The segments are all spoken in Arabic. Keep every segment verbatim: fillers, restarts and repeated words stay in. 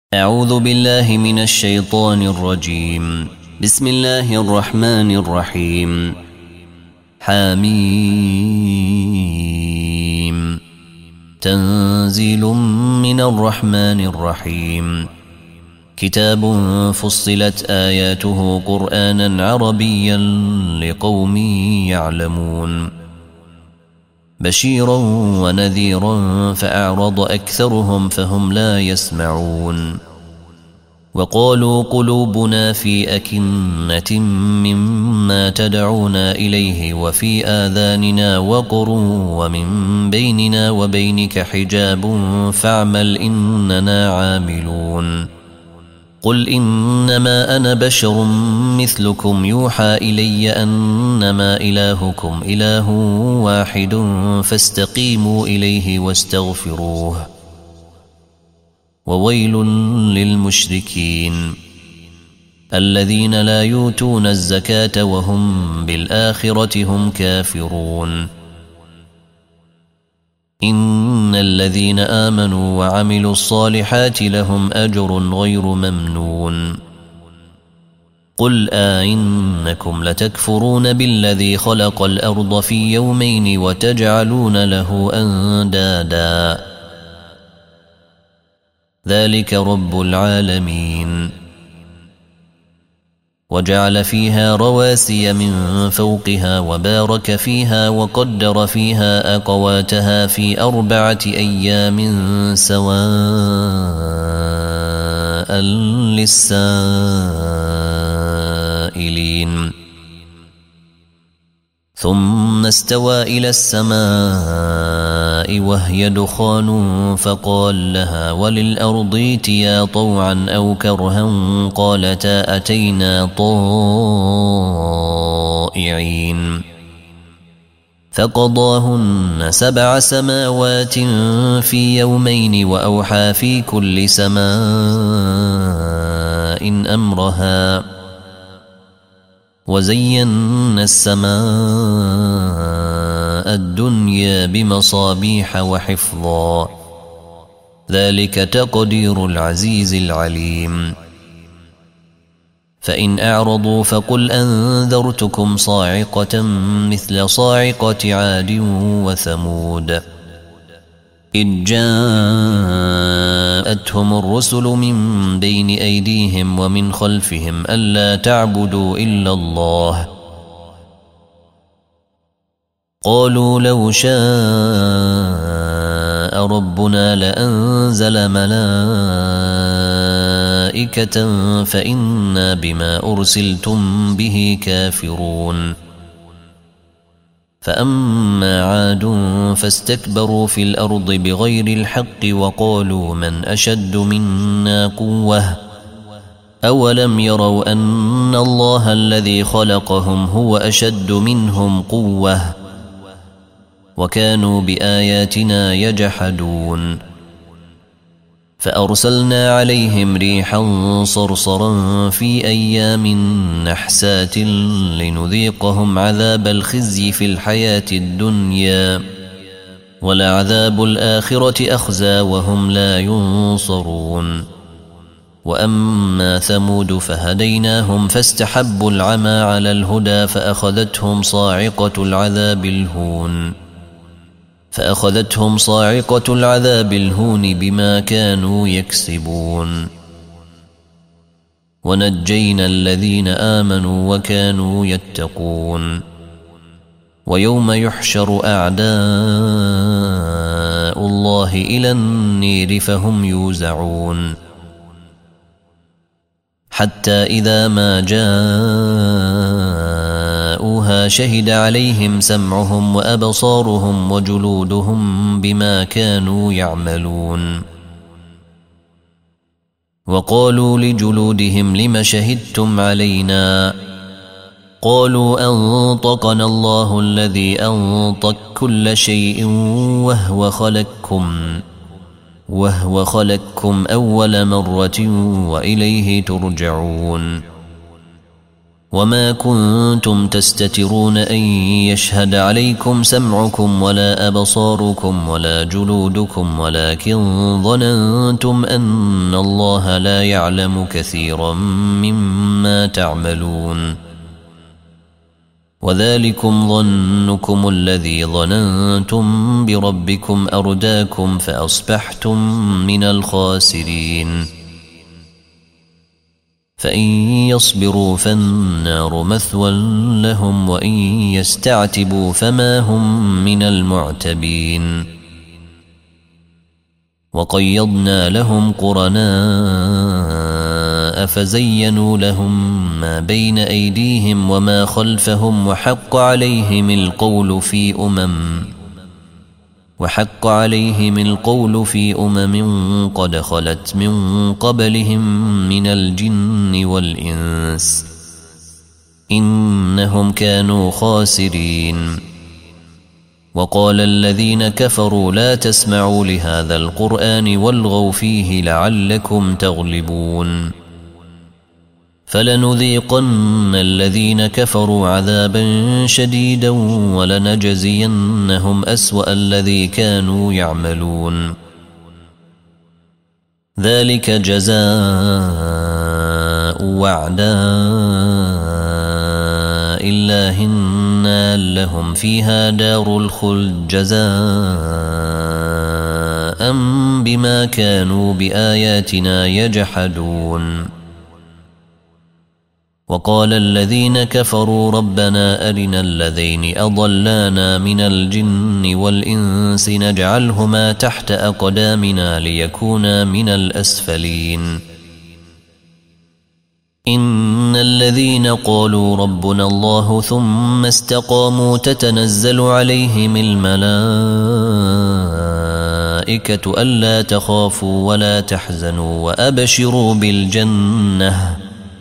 أعوذ بالله من الشيطان الرجيم. بسم الله الرحمن الرحيم. حميم. تنزيل من الرحمن الرحيم. كتاب فصلت آياته قرآنا عربيا لقوم يعلمون، بشيرا ونذيرا فأعرض أكثرهم فهم لا يسمعون. وقالوا قلوبنا في أكنة مما تدعونا إليه وفي آذاننا وقر ومن بيننا وبينك حجاب فاعمل إننا عاملون. قل إنما أنا بشر مثلكم يوحى إلي أنما إلهكم إله واحد فاستقيموا إليه واستغفروه. وويل للمشركين الذين لا يؤتون الزكاة وهم بالآخرة هم كافرون. إن الذين آمنوا وعملوا الصالحات لهم أجر غير ممنون. قل آئنكم لتكفرون بالذي خلق الأرض في يومين وتجعلون له أندادا ذلك رب العالمين. وجعل فيها رواسي من فوقها وبارك فيها وقدر فيها أقواتها في أربعة أيام سواء للسائلين. ثم استوى إلى السماء وهي دخان فقال لها وللأرض ائتيا طوعا أو كرها قالتا أتينا طائعين. فقضاهن سبع سماوات في يومين وأوحى في كل سماء أمرها وزينا السماء الدنيا بمصابيح وحفظا ذلك تقدير العزيز العليم. فإن أعرضوا فقل أنذرتكم صاعقة مثل صاعقة عاد وثمود إذ جاءتهم الرسل من بين أيديهم ومن خلفهم ألا تعبدوا إلا الله قالوا لو شاء ربنا لأنزل ملائكة فإنا بما أرسلتم به كافرون. فأما عاد فاستكبروا في الأرض بغير الحق وقالوا من أشد منا قوة أولم يروا أن الله الذي خلقهم هو أشد منهم قوة وكانوا بآياتنا يجحدون. فأرسلنا عليهم ريحا صرصرا في أيام نحسات لنذيقهم عذاب الخزي في الحياة الدنيا ولعذاب الآخرة أخزى وهم لا ينصرون. وأما ثمود فهديناهم فاستحبوا العمى على الهدى فأخذتهم صاعقة العذاب الهون فأخذتهم صاعقة العذاب الهون بما كانوا يكسبون. ونجينا الذين آمنوا وكانوا يتقون. ويوم يحشر أعداء الله إلى النير فهم يوزعون حتى إذا ما جاءوها شهد عليهم سمعهم وأبصارهم وجلودهم بما كانوا يعملون. وقالوا لجلودهم لم شهدتم علينا قالوا أنطقنا الله الذي أنطق كل شيء وهو خلقكم وهو خلقكم أول مرة وإليه ترجعون. وما كنتم تستترون أن يشهد عليكم سمعكم ولا أبصاركم ولا جلودكم ولكن ظننتم أن الله لا يعلم كثيرا مما تعملون وذلكم ظنكم الذي ظننتم بربكم أرداكم فأصبحتم من الخاسرين فإن يصبروا فالنار مثوى لهم وإن يستعتبوا فما هم من المعتبين وقيضنا لهم قرناء فزينوا لهم ما بين أيديهم وما خلفهم وحق عليهم القول في أمم وحق عليهم القول في أمم قد خلت من قبلهم من الجن والإنس إنهم كانوا خاسرين وقال الذين كفروا لا تسمعوا لهذا القرآن والغوا فيه لعلكم تغلبون فلنذيقن الذين كفروا عذابا شديدا ولنجزينهم أسوأ الذي كانوا يعملون ذلك جزاء وعداء الله النار لهم فيها دار الخلد جزاء بما كانوا بآياتنا يجحدون وقال الذين كفروا ربنا أرنا الذين أضلانا من الجن والإنس نجعلهما تحت أقدامنا ليكونا من الأسفلين إن الذين قالوا ربنا الله ثم استقاموا تتنزل عليهم الملائكة ألا تخافوا ولا تحزنوا وأبشروا بالجنة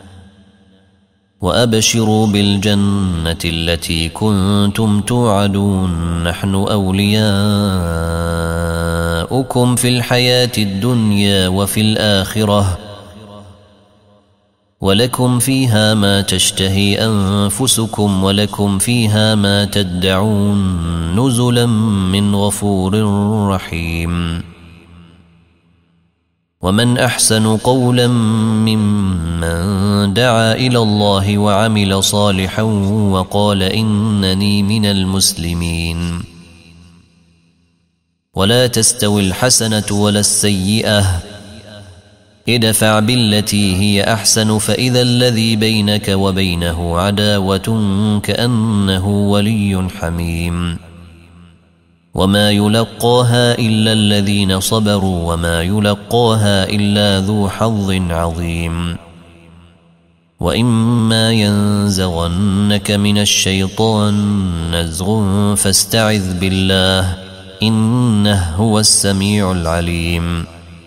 وأبشروا بالجنة التي كنتم توعدون نحن أولياؤكم في الحياة الدنيا وفي الآخرة ولكم فيها ما تشتهي أنفسكم ولكم فيها ما تدعون نزلا من غفور رحيم ومن أحسن قولا ممن دعا إلى الله وعمل صالحا وقال إنني من المسلمين ولا تستوي الحسنة ولا السيئة ادفع بالتي هي أحسن فإذا الذي بينك وبينه عداوة كأنه ولي حميم وما يلقاها إلا الذين صبروا وما يلقاها إلا ذو حظ عظيم وإما ينزغنك من الشيطان نزغ فاستعذ بالله إنه هو السميع العليم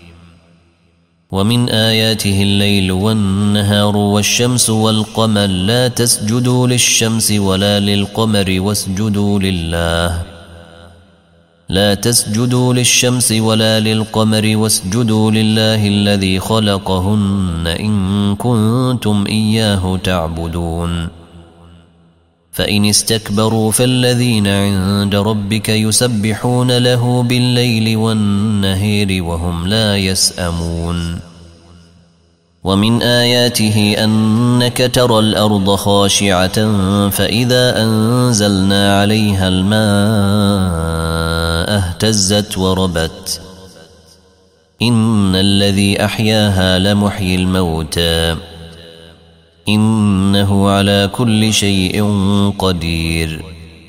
ومن آياته الليل والنهار والشمس والقمر لا تسجدوا للشمس ولا للقمر واسجدوا لله لا تسجدوا للشمس ولا للقمر واسجدوا لله الذي خلقهن إن كنتم إياه تعبدون فإن استكبروا فالذين عند ربك يسبحون له بالليل والنهار وهم لا يسأمون ومن آياته أنك ترى الأرض خاشعة فإذا أنزلنا عليها الماء اهتزت وربت إن الذي أحياها لمحيي الموتى إنه على كل شيء قدير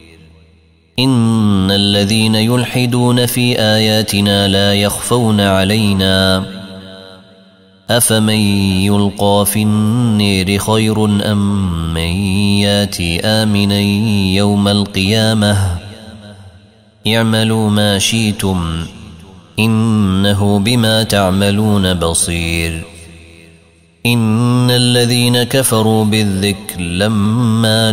إن الذين يلحدون في آياتنا لا يخفون علينا أفمن يلقى في النير خير أم من ياتي آمنا يوم القيامة اعملوا ما شئتم إنه بما تعملون بصير إن الذين كفروا بالذكر لما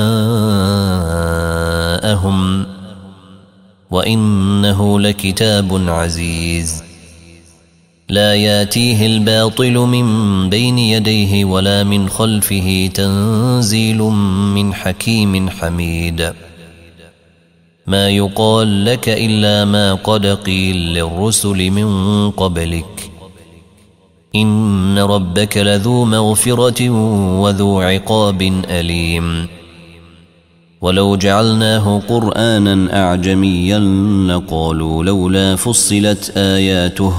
جاءهم وإنه لكتاب عزيز لا ياتيه الباطل من بين يديه ولا من خلفه تنزيل من حكيم حميد ما يقال لك إلا ما قد قيل للرسل من قبلك إن ربك لذو مغفرة وذو عقاب أليم ولو جعلناه قرآنا أعجميا لقالوا لولا فصلت آياته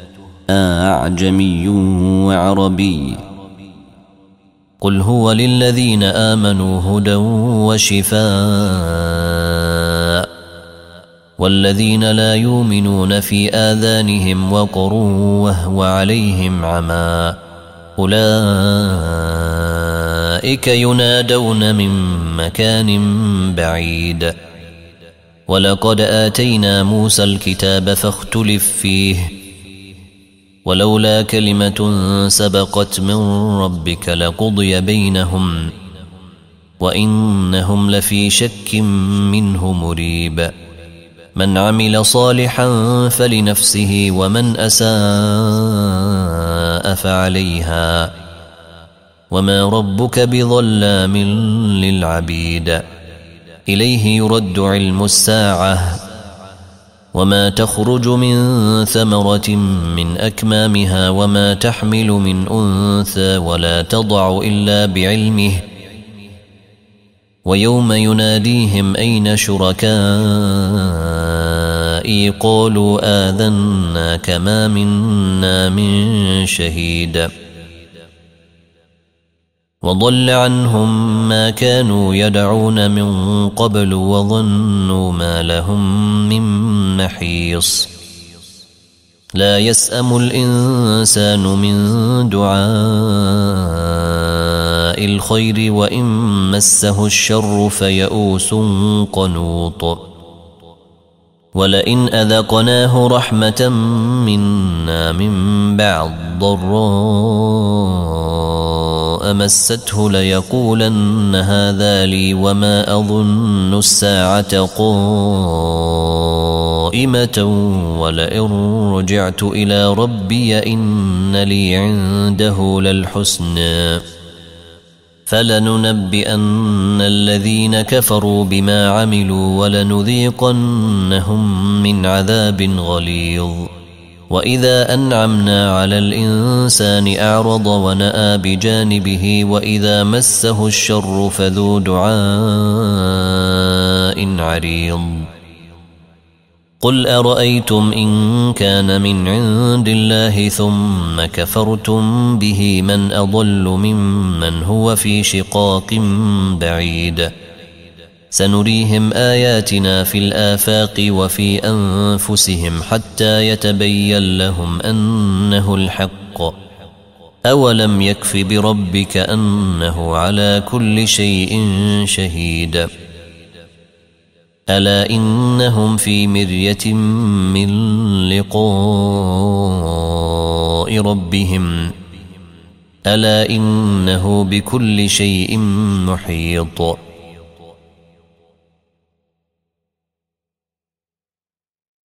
أعجمي وعربي قل هو للذين آمنوا هدى وشفاء والذين لا يؤمنون في آذانهم وقر وهو عليهم عمى أولئك ينادون من مكان بعيد ولقد آتينا موسى الكتاب فاختلف فيه ولولا كلمة سبقت من ربك لقضي بينهم وإنهم لفي شك منه مريب من عمل صالحا فلنفسه ومن أساء فعليها وما ربك بظلام للعبيد إليه يرد علم الساعة وما تخرج من ثمرة من أكمامها وما تحمل من أنثى ولا تضع إلا بعلمه ويوم يناديهم أين شركائي قالوا آذناك ما منا من شهيد وضل عنهم ما كانوا يدعون من قبل وظنوا ما لهم من محيص لا يسأم الإنسان من دعاء الخير وإن مسه الشر فيئوس قنوط ولئن أذقناه رحمة منا من بعد ضراء مسته ليقولن هذا لي وما أظن الساعة قائمة ولئن رجعت إلى ربي إن لي عنده للحسنى فلننبئن الذين كفروا بما عملوا ولنذيقنهم من عذاب غليظ وإذا أنعمنا على الإنسان أعرض ونأى بجانبه وإذا مسه الشر فذو دعاء عريض قل أرأيتم إن كان من عند الله ثم كفرتم به من أضل ممن هو في شقاق بعيد سنريهم آياتنا في الآفاق وفي أنفسهم حتى يتبين لهم أنه الحق أولم يكف بربك أنه على كل شيء شهيد ألا إنهم في مرية من لقاء ربهم ألا إنه بكل شيء محيط